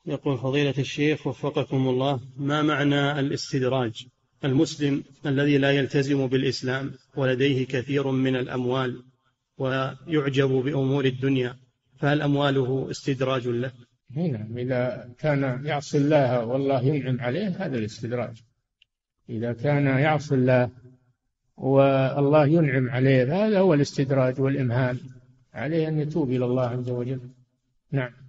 يقول فضيلة الشيخ وفقكم الله، ما معنى الاستدراج؟ المسلم الذي لا يلتزم بالإسلام ولديه كثير من الأموال ويعجب بأمور الدنيا، فهل أمواله استدراج له؟ هنا إذا كان يعصي الله والله ينعم عليه هذا الاستدراج. إذا كان يعصي الله والله ينعم عليه هذا هو الاستدراج والإمهال، عليه أن يتوب إلى الله عز وجل. نعم.